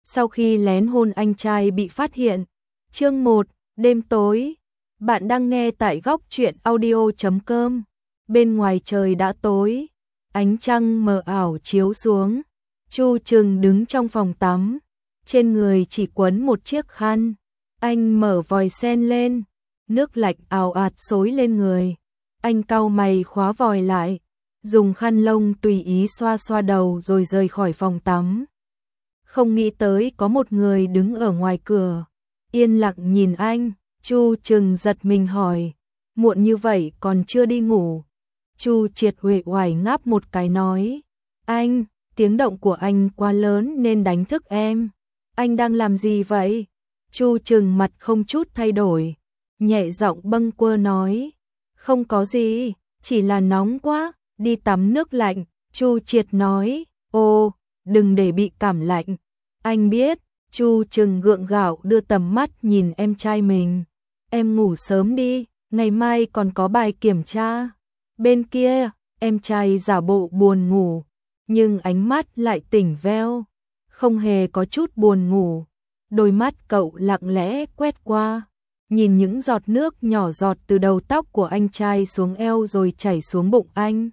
sau khi lén hôn anh trai bị phát hiện. Chương 1, đêm tối. Bạn đang nghe tại góc truyện audio.com. Bên ngoài trời đã tối, ánh trăng mờ ảo chiếu xuống. Chu Trừng đứng trong phòng tắm, trên người chỉ quấn một chiếc khăn. Anh mở vòi sen lên, nước lạnh ào ạt xối lên người. Anh cau mày khóa vòi lại, dùng khăn lông tùy ý xoa xoa đầu rồi rời khỏi phòng tắm. Không nghĩ tới có một người đứng ở ngoài cửa, yên lặng nhìn anh. Chu Trừng giật mình hỏi, muộn như vậy còn chưa đi ngủ? Chu Triệt uể oải ngáp một cái nói, anh, tiếng động của anh quá lớn nên đánh thức em. Anh đang làm gì vậy? Chu Trừng mặt không chút thay đổi, nhẹ giọng bâng quơ nói, không có gì, chỉ là nóng quá, đi tắm nước lạnh. Chu Triệt nói, ô, đừng để bị cảm lạnh. Anh biết. Chu Trừng gượng gạo đưa tầm mắt nhìn em trai mình. Em ngủ sớm đi, ngày mai còn có bài kiểm tra. Bên kia, em trai giả bộ buồn ngủ, nhưng ánh mắt lại tỉnh veo, không hề có chút buồn ngủ. Đôi mắt cậu lặng lẽ quét qua, nhìn những giọt nước nhỏ giọt từ đầu tóc của anh trai xuống eo rồi chảy xuống bụng anh.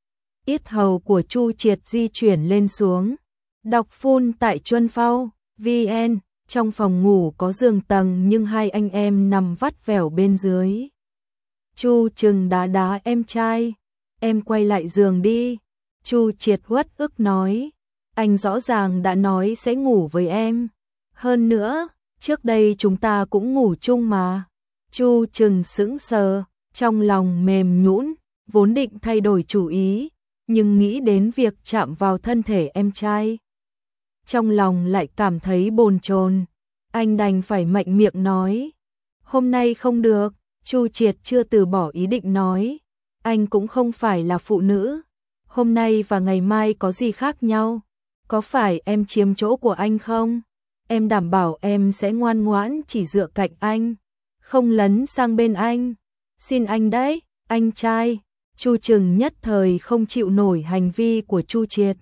Yết hầu của Chu Triệt di chuyển lên xuống. Đọc phun tại Chuân Phao VN. Trong phòng ngủ có giường tầng nhưng hai anh em nằm vắt vẻo bên dưới. Chu Trừng đá đá em trai, em quay lại giường đi. Chu Triệt uất ức nói, anh rõ ràng đã nói sẽ ngủ với em. Hơn nữa, trước đây chúng ta cũng ngủ chung mà. Chu Trừng sững sờ, trong lòng mềm nhũn, vốn định thay đổi chủ ý, nhưng nghĩ đến việc chạm vào thân thể em trai, trong lòng lại cảm thấy bồn chồn. Anh đành phải mạnh miệng nói, hôm nay không được. Chu Triệt chưa từ bỏ ý định nói, anh cũng không phải là phụ nữ. Hôm nay và ngày mai có gì khác nhau? Có phải em chiếm chỗ của anh không? Em đảm bảo em sẽ ngoan ngoãn chỉ dựa cạnh anh, không lấn sang bên anh. Xin anh đấy, anh trai. Chu Trừng nhất thời không chịu nổi hành vi của Chu Triệt,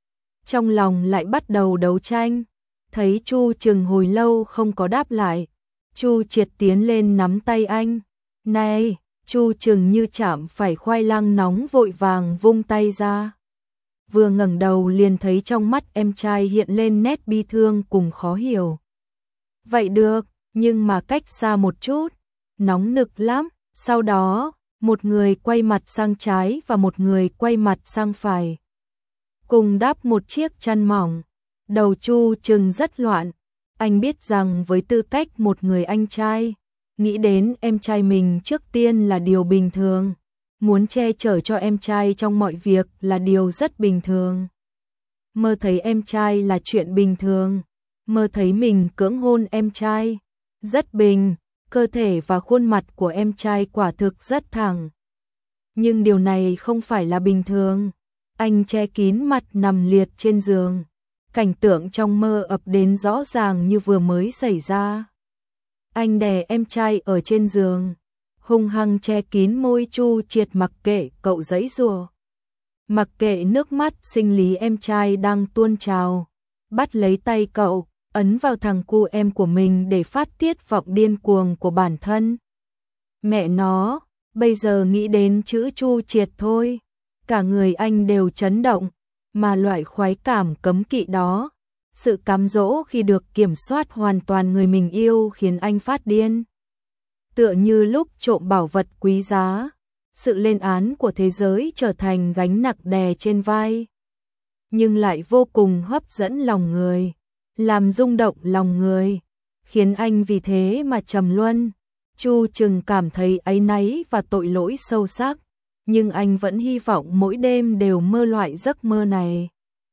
trong lòng lại bắt đầu đấu tranh. Thấy Chu Trừng hồi lâu không có đáp lại, Chu Triệt tiến lên nắm tay anh. Này! Chu Trừng như chạm phải khoai lang nóng vội vàng vung tay ra. Vừa ngẩng đầu liền thấy trong mắt em trai hiện lên nét bi thương cùng khó hiểu. Vậy được, nhưng mà cách xa một chút, nóng nực lắm. Sau đó, một người quay mặt sang trái và một người quay mặt sang phải, cùng đắp một chiếc chăn mỏng. Đầu Chu Trừng rất loạn, anh biết rằng với tư cách một người anh trai, nghĩ đến em trai mình trước tiên là điều bình thường, muốn che chở cho em trai trong mọi việc là điều rất bình thường. Mơ thấy em trai là chuyện bình thường, mơ thấy mình cưỡng hôn em trai, rất bình, cơ thể và khuôn mặt của em trai quả thực rất thẳng. Nhưng điều này không phải là bình thường. Anh che kín mặt nằm liệt trên giường. Cảnh tượng trong mơ ập đến rõ ràng như vừa mới xảy ra. Anh đè em trai ở trên giường, hung hăng che kín môi Chu Triệt mặc kệ cậu giãy giụa. Mặc kệ nước mắt sinh lý em trai đang tuôn trào, bắt lấy tay cậu, ấn vào thằng cu em của mình để phát tiết vọng điên cuồng của bản thân. Mẹ nó, bây giờ nghĩ đến chữ Chu Triệt thôi, cả người anh đều chấn động, mà loại khoái cảm cấm kỵ đó, sự cám dỗ khi được kiểm soát hoàn toàn người mình yêu khiến anh phát điên. Tựa như lúc trộm bảo vật quý giá, sự lên án của thế giới trở thành gánh nặng đè trên vai, nhưng lại vô cùng hấp dẫn lòng người, làm rung động lòng người, khiến anh vì thế mà trầm luân. Chu Trừng cảm thấy áy náy và tội lỗi sâu sắc, nhưng anh vẫn hy vọng mỗi đêm đều mơ loại giấc mơ này.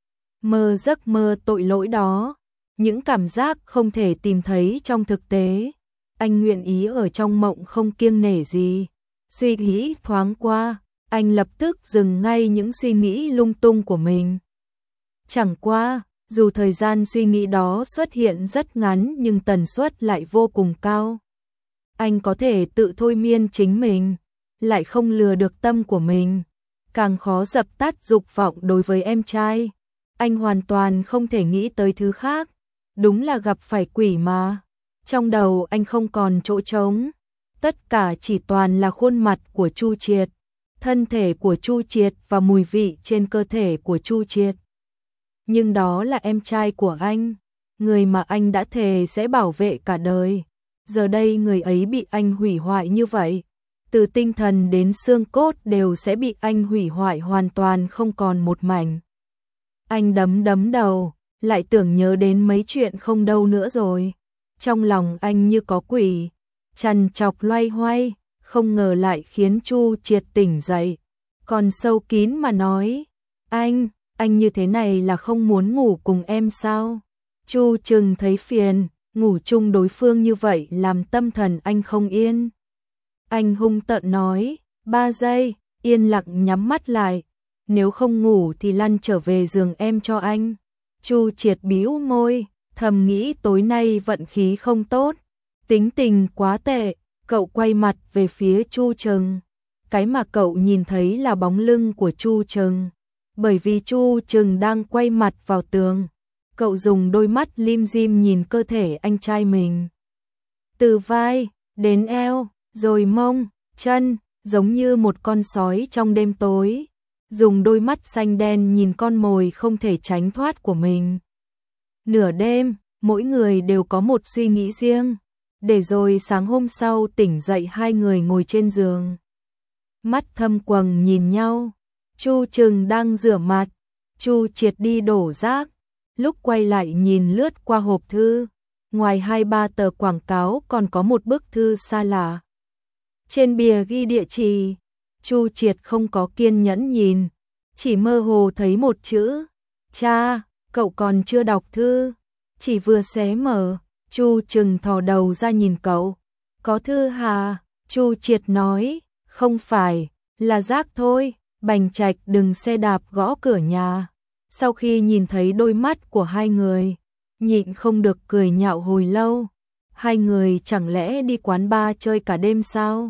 Mơ giấc mơ tội lỗi đó, những cảm giác không thể tìm thấy trong thực tế. Anh nguyện ý ở trong mộng không kiêng nể gì. Suy nghĩ thoáng qua, anh lập tức dừng ngay những suy nghĩ lung tung của mình. Chẳng qua, dù thời gian suy nghĩ đó xuất hiện rất ngắn nhưng tần suất lại vô cùng cao. Anh có thể tự thôi miên chính mình, lại không lừa được tâm của mình, càng khó dập tắt dục vọng đối với em trai. Anh hoàn toàn không thể nghĩ tới thứ khác. đúng là gặp phải quỷ mà. Trong đầu anh không còn chỗ trống, tất cả chỉ toàn là khuôn mặt của Chu Triệt, thân thể của Chu Triệt và mùi vị trên cơ thể của Chu Triệt. Nhưng đó là em trai của anh, người mà anh đã thề sẽ bảo vệ cả đời. Giờ đây người ấy bị anh hủy hoại như vậy, từ tinh thần đến xương cốt đều sẽ bị anh hủy hoại hoàn toàn không còn một mảnh. Anh đấm đầu, lại tưởng nhớ đến mấy chuyện không đâu nữa rồi. Trong lòng anh như có quỷ, trằn trọc loay hoay, không ngờ lại khiến Chu Triệt tỉnh dậy. Còn sâu kín mà nói, anh như thế này là không muốn ngủ cùng em sao? Chu Trừng thấy phiền, ngủ chung đối phương như vậy làm tâm thần anh không yên. Anh hung tợn nói, 3 giây, yên lặng nhắm mắt lại, nếu không ngủ thì lăn trở về giường em cho anh. Chu Triệt bĩu môi, thầm nghĩ tối nay vận khí không tốt, tính tình quá tệ. Cậu quay mặt về phía Chu Trừng, cái mà cậu nhìn thấy là bóng lưng của Chu Trừng, bởi vì Chu Trừng đang quay mặt vào tường. Cậu dùng đôi mắt lim dim nhìn cơ thể anh trai mình, từ vai đến eo, rồi mông, chân, giống như một con sói trong đêm tối, dùng đôi mắt xanh đen nhìn con mồi không thể tránh thoát của mình. Nửa đêm, mỗi người đều có một suy nghĩ riêng, để rồi sáng hôm sau tỉnh dậy hai người ngồi trên giường, mắt thâm quầng nhìn nhau. Chu Trừng đang rửa mặt, Chu Triệt đi đổ rác, lúc quay lại nhìn lướt qua hộp thư, ngoài 2-3 tờ quảng cáo còn có một bức thư xa lạ. Trên bìa ghi địa chỉ, Chu Triệt không có kiên nhẫn nhìn, chỉ mơ hồ thấy một chữ, cha. Cậu còn chưa đọc thư, chỉ vừa xé mở. Chu Trừng thò đầu ra nhìn cậu, có thư hà? Chu Triệt nói, không phải, là rác thôi. Bành Trạch đừng xe đạp gõ cửa nhà. Sau khi nhìn thấy đôi mắt của hai người, nhịn không được cười nhạo hồi lâu. Hai người chẳng lẽ đi quán bar chơi cả đêm sao?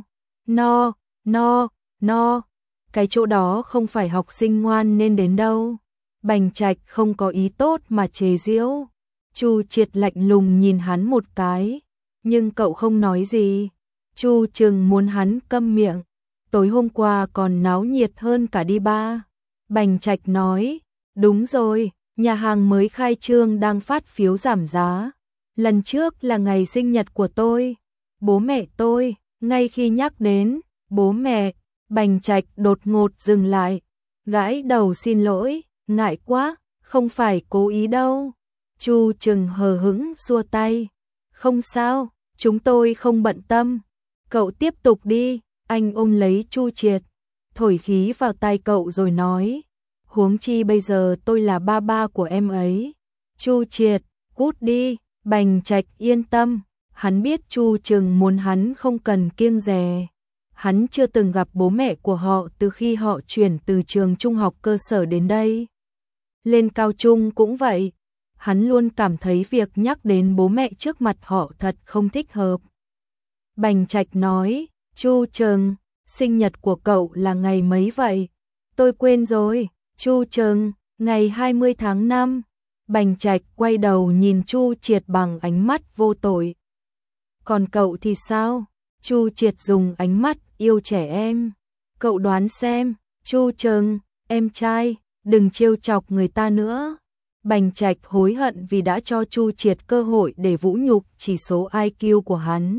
No, cái chỗ đó không phải học sinh ngoan nên đến đâu. Bành Trạch không có ý tốt mà chế giễu. Chu Triệt lạnh lùng nhìn hắn một cái, nhưng cậu không nói gì. Chu Trừng muốn hắn câm miệng, tối hôm qua còn náo nhiệt hơn cả đi bar. Bành Trạch nói, đúng rồi, nhà hàng mới khai trương đang phát phiếu giảm giá. Lần trước là ngày sinh nhật của tôi, bố mẹ tôi. Ngay khi nhắc đến bố mẹ, Bành Trạch đột ngột dừng lại, gãi đầu xin lỗi, ngại quá, không phải cố ý đâu. Chu Trừng hờ hững xua tay, không sao, chúng tôi không bận tâm. Cậu tiếp tục đi. Anh ôm lấy Chu Triệt, thổi khí vào tai cậu rồi nói, huống chi bây giờ tôi là ba của em ấy. Chu Triệt, cút đi. Bành Trạch yên tâm, hắn biết Chu Trừng muốn hắn không cần kiêng dè. Hắn chưa từng gặp bố mẹ của họ từ khi họ chuyển từ trường trung học cơ sở đến đây. Lên cao trung cũng vậy, hắn luôn cảm thấy việc nhắc đến bố mẹ trước mặt họ thật không thích hợp. Bành Trạch nói, Chu Trừng, sinh nhật của cậu là ngày mấy vậy? Tôi quên rồi. Chu Trừng, ngày 20 tháng 5. Bành Trạch quay đầu nhìn Chu Triệt bằng ánh mắt vô tội. Còn cậu thì sao? Chu Triệt dùng ánh mắt yêu trẻ em. Cậu đoán xem. Chu Trừng, em trai, đừng trêu chọc người ta nữa. Bành Trạch hối hận vì đã cho Chu Triệt cơ hội để vũ nhục chỉ số IQ của hắn.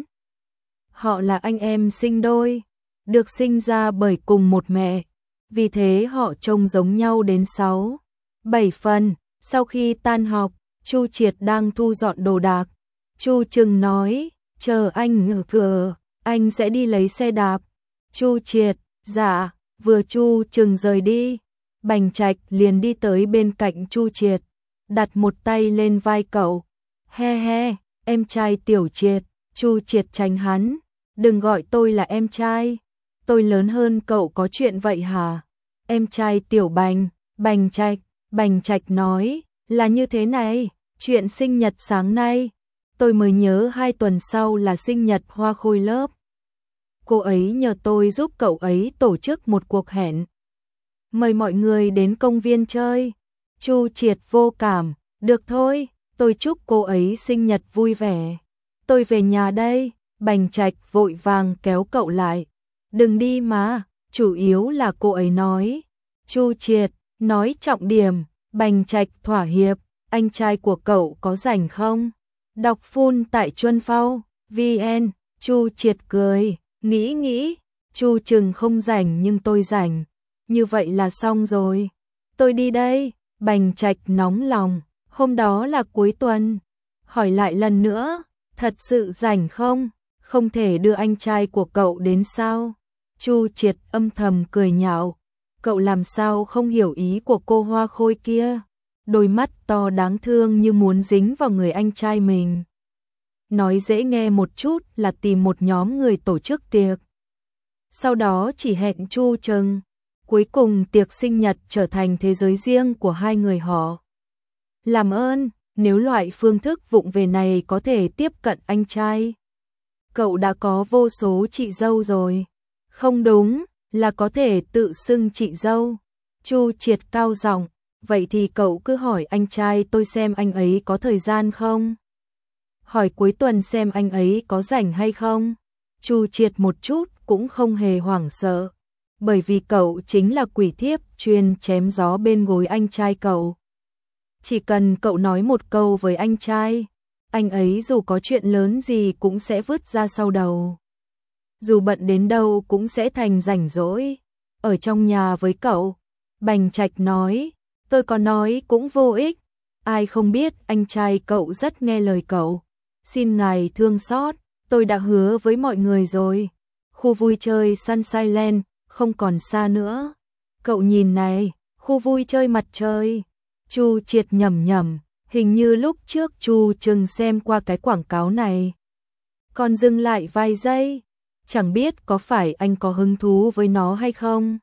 Họ là anh em sinh đôi, được sinh ra bởi cùng một mẹ, vì thế họ trông giống nhau đến 6-7 phần. Sau khi tan học, Chu Triệt đang thu dọn đồ đạc. Chu Trừng nói, chờ anh ở cửa, anh sẽ đi lấy xe đạp. Chu Triệt, dạ. Vừa Chu Trừng rời đi, Bành Trạch liền đi tới bên cạnh Chu Triệt, đặt một tay lên vai cậu. He, em trai Tiểu Triệt. Chu Triệt tránh hắn, đừng gọi tôi là em trai, tôi lớn hơn cậu có chuyện vậy hả? Em trai Tiểu Bành. Bành Trạch nói, là như thế này, chuyện sinh nhật sáng nay, tôi mới nhớ 2 tuần sau là sinh nhật Hoa Khôi lớp. Cô ấy nhờ tôi giúp cậu ấy tổ chức một cuộc hẹn, mời mọi người đến công viên chơi. Chu Triệt vô cảm, được thôi, tôi chúc cô ấy sinh nhật vui vẻ. Tôi về nhà đây. Bành Trạch vội vàng kéo cậu lại. Đừng đi mà, chủ yếu là cô ấy nói. Chu Triệt nói trọng điểm. Bành Trạch thỏa hiệp. Anh trai của cậu có rảnh không? Đọc full tại Chuân Phao VN. Chu Triệt cười, nghĩ, Chu Trừng không rảnh nhưng tôi rảnh. Như vậy là xong rồi. Tôi đi đây. Bành Trạch nóng lòng. Hôm đó là cuối tuần. Hỏi lại lần nữa, thật sự rảnh không? Không thể đưa anh trai của cậu đến sao? Chu Triệt âm thầm cười nhạo. Cậu làm sao không hiểu ý của cô Hoa Khôi kia? Đôi mắt to đáng thương như muốn dính vào người anh trai mình. Nói dễ nghe một chút là tìm một nhóm người tổ chức tiệc. Sau đó chỉ hẹn Chu Trừng. Cuối cùng tiệc sinh nhật trở thành thế giới riêng của hai người họ. Làm ơn, nếu loại phương thức vụng về này có thể tiếp cận anh trai. Cậu đã có vô số chị dâu rồi. Không đúng, là có thể tự xưng chị dâu. Chu Triệt cao giọng, vậy thì cậu cứ hỏi anh trai tôi xem anh ấy có thời gian không? Hỏi cuối tuần xem anh ấy có rảnh hay không? Chu Triệt một chút cũng không hề hoảng sợ, bởi vì cậu chính là quỷ thiếp chuyên chém gió bên gối anh trai cậu. Chỉ cần cậu nói một câu với anh trai, anh ấy dù có chuyện lớn gì cũng sẽ vứt ra sau đầu. Dù bận đến đâu cũng sẽ thành rảnh rỗi. Ở trong nhà với cậu, Bành Trạch nói, tôi có nói cũng vô ích. Ai không biết anh trai cậu rất nghe lời cậu. Xin ngài thương xót, tôi đã hứa với mọi người rồi. Khu vui chơi Sunshine không còn xa nữa. Cậu nhìn này, khu vui chơi mặt trời. Chu Triệt nhẩm, hình như lúc trước Chu Trừng xem qua cái quảng cáo này. Còn dừng lại vài giây, chẳng biết có phải anh có hứng thú với nó hay không.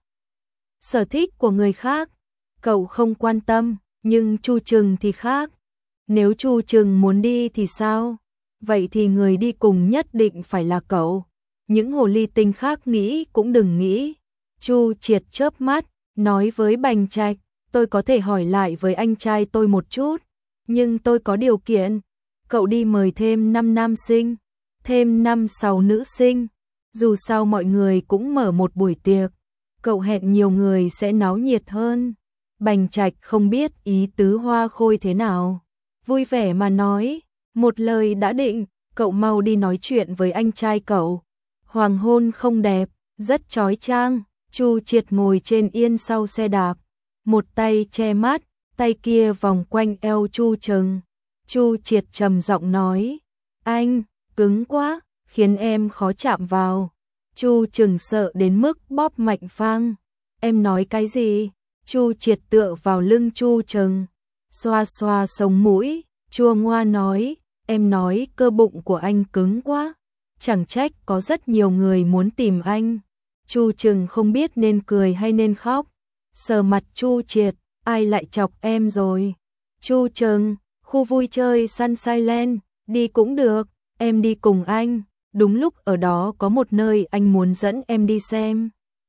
Sở thích của người khác, cậu không quan tâm, nhưng Chu Trừng thì khác. Nếu Chu Trừng muốn đi thì sao? Vậy thì người đi cùng nhất định phải là cậu. Những hồ ly tinh khác nghĩ cũng đừng nghĩ. Chu Triệt chớp mắt, nói với Bành Trạch, tôi có thể hỏi lại với anh trai tôi một chút, nhưng tôi có điều kiện. Cậu đi mời thêm 5 nam sinh, thêm 5-6 nữ sinh. Dù sao mọi người cũng mở một buổi tiệc, cậu hẹn nhiều người sẽ náo nhiệt hơn. Bành Trạch không biết ý tứ Hoa Khôi thế nào, vui vẻ mà nói, một lời đã định, cậu mau đi nói chuyện với anh trai cậu. Hoàng hôn không đẹp, rất chói chang. Chu Triệt ngồi trên yên sau xe đạp, một tay che mắt, tay kia vòng quanh eo Chu Trừng. Chu Triệt trầm giọng nói, anh, cứng quá, khiến em khó chạm vào. Chu Trừng sợ đến mức bóp mạnh phang. Em nói cái gì? Chu Triệt tựa vào lưng Chu Trừng, xoa xoa sống mũi, chua ngoa nói, em nói cơ bụng của anh cứng quá. Chẳng trách có rất nhiều người muốn tìm anh. Chu Trừng không biết nên cười hay nên khóc. Sờ mặt Chu Triệt, ai lại chọc em rồi? Chu Trừng, khu vui chơi Sunshine, đi cũng được, em đi cùng anh. Đúng lúc ở đó có một nơi anh muốn dẫn em đi xem.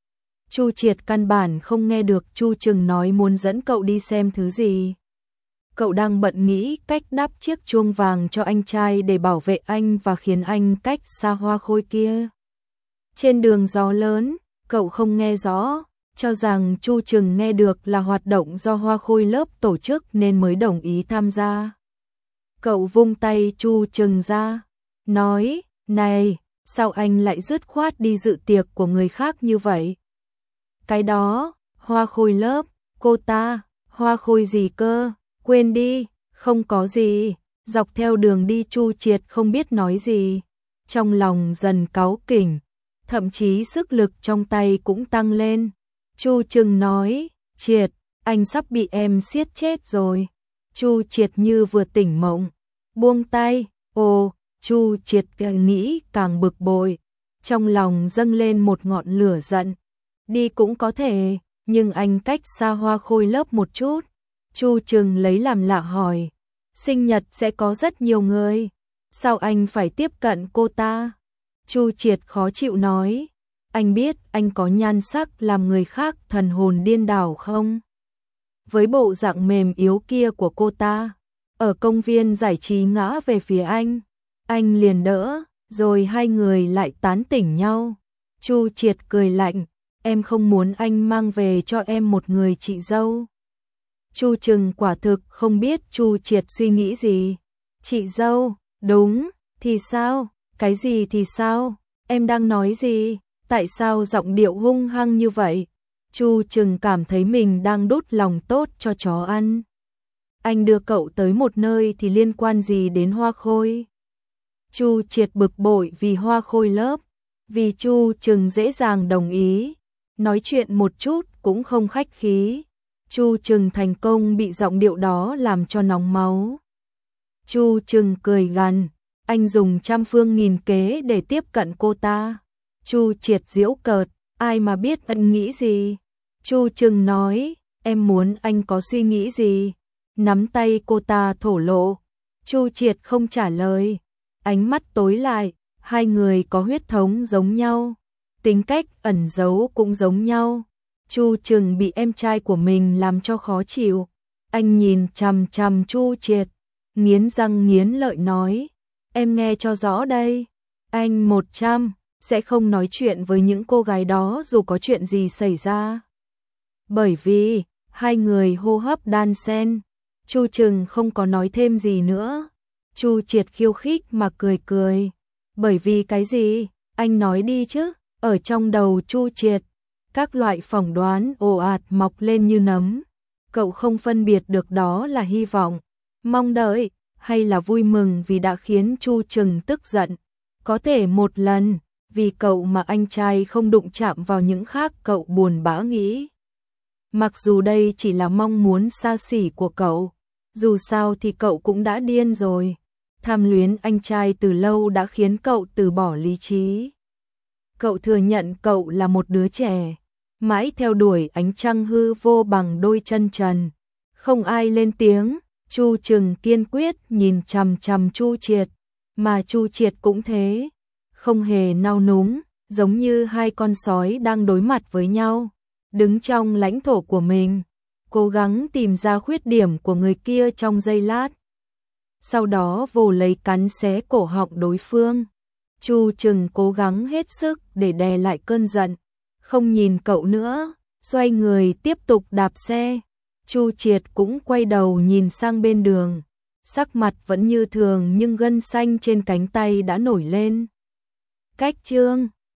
Chu Triệt căn bản không nghe được Chu Trừng nói muốn dẫn cậu đi xem thứ gì. Cậu đang bận nghĩ cách đắp chiếc chuông vàng cho anh trai để bảo vệ anh và khiến anh cách xa Hoa Khôi kia. Trên đường gió lớn, cậu không nghe rõ, cho rằng Chu Trừng nghe được là hoạt động do Hoa Khôi lớp tổ chức nên mới đồng ý tham gia. Cậu vung tay Chu Trừng ra, nói, này, sao anh lại dứt khoát đi dự tiệc của người khác như vậy? Cái đó, Hoa Khôi lớp, cô ta, Hoa Khôi gì cơ, quên đi, không có gì. Dọc theo đường đi Chu Triệt không biết nói gì, trong lòng dần cáu kỉnh, thậm chí sức lực trong tay cũng tăng lên. Chu Trừng nói, Triệt, anh sắp bị em siết chết rồi. Chu Triệt như vừa tỉnh mộng, buông tay. Ồ, Chu Triệt nghĩ càng bực bội, trong lòng dâng lên một ngọn lửa giận. Đi cũng có thể, nhưng anh cách xa Hoa Khôi lớp một chút. Chu Trừng lấy làm lạ hỏi, sinh nhật sẽ có rất nhiều người, sao anh phải tiếp cận cô ta? Chu Triệt khó chịu nói, anh biết anh có nhan sắc làm người khác thần hồn điên đảo không? Với bộ dạng mềm yếu kia của cô ta, ở công viên giải trí ngã về phía anh liền đỡ, rồi hai người lại tán tỉnh nhau. Chu Triệt cười lạnh, em không muốn anh mang về cho em một người chị dâu. Chu Trừng quả thực không biết Chu Triệt suy nghĩ gì. Chị dâu, đúng, thì sao, cái gì thì sao, em đang nói gì, tại sao giọng điệu hung hăng như vậy? Chu Trừng cảm thấy mình đang đút lòng tốt cho chó ăn. Anh đưa cậu tới một nơi thì liên quan gì đến Hoa Khôi? Chu Triệt bực bội vì Hoa Khôi lớp, vì Chu Trừng dễ dàng đồng ý, nói chuyện một chút cũng không khách khí. Chu Trừng thành công bị giọng điệu đó làm cho nóng máu. Chu Trừng cười gằn, anh dùng trăm phương nghìn kế để tiếp cận cô ta. Chu Triệt giễu cợt, ai mà biết anh nghĩ gì. Chu Trừng nói, em muốn anh có suy nghĩ gì? Nắm tay cô ta thổ lộ. Chu Triệt không trả lời, ánh mắt tối lại, hai người có huyết thống giống nhau, tính cách ẩn giấu cũng giống nhau. Chu Trừng bị em trai của mình làm cho khó chịu. Anh nhìn chằm chằm Chu Triệt, nghiến răng nghiến lợi nói, em nghe cho rõ đây, anh 100 sẽ không nói chuyện với những cô gái đó dù có chuyện gì xảy ra. Bởi vì, hai người hô hấp đan xen, Chu Trừng không có nói thêm gì nữa. Chu Triệt khiêu khích mà cười cười. Bởi vì cái gì? Anh nói đi chứ. Ở trong đầu Chu Triệt, các loại phỏng đoán ồ ạt mọc lên như nấm. Cậu không phân biệt được đó là hy vọng, mong đợi, hay là vui mừng vì đã khiến Chu Trừng tức giận. Có thể một lần, vì cậu mà anh trai không đụng chạm vào những khác cậu buồn bã nghĩ. Mặc dù đây chỉ là mong muốn xa xỉ của cậu, dù sao thì cậu cũng đã điên rồi. Tham luyến anh trai từ lâu đã khiến cậu từ bỏ lý trí. Cậu thừa nhận cậu là một đứa trẻ, mãi theo đuổi ánh trăng hư vô bằng đôi chân trần. Không ai lên tiếng, Chu Trừng kiên quyết nhìn chằm chằm Chu Triệt, mà Chu Triệt cũng thế, không hề nao núng, giống như hai con sói đang đối mặt với nhau, đứng trong lãnh thổ của mình, cố gắng tìm ra khuyết điểm của người kia trong giây lát. Sau đó vồ lấy cắn xé cổ họng đối phương. Chu Trừng cố gắng hết sức để đè lại cơn giận, không nhìn cậu nữa, xoay người tiếp tục đạp xe. Chu Triệt cũng quay đầu nhìn sang bên đường, sắc mặt vẫn như thường nhưng gân xanh trên cánh tay đã nổi lên. Cách chương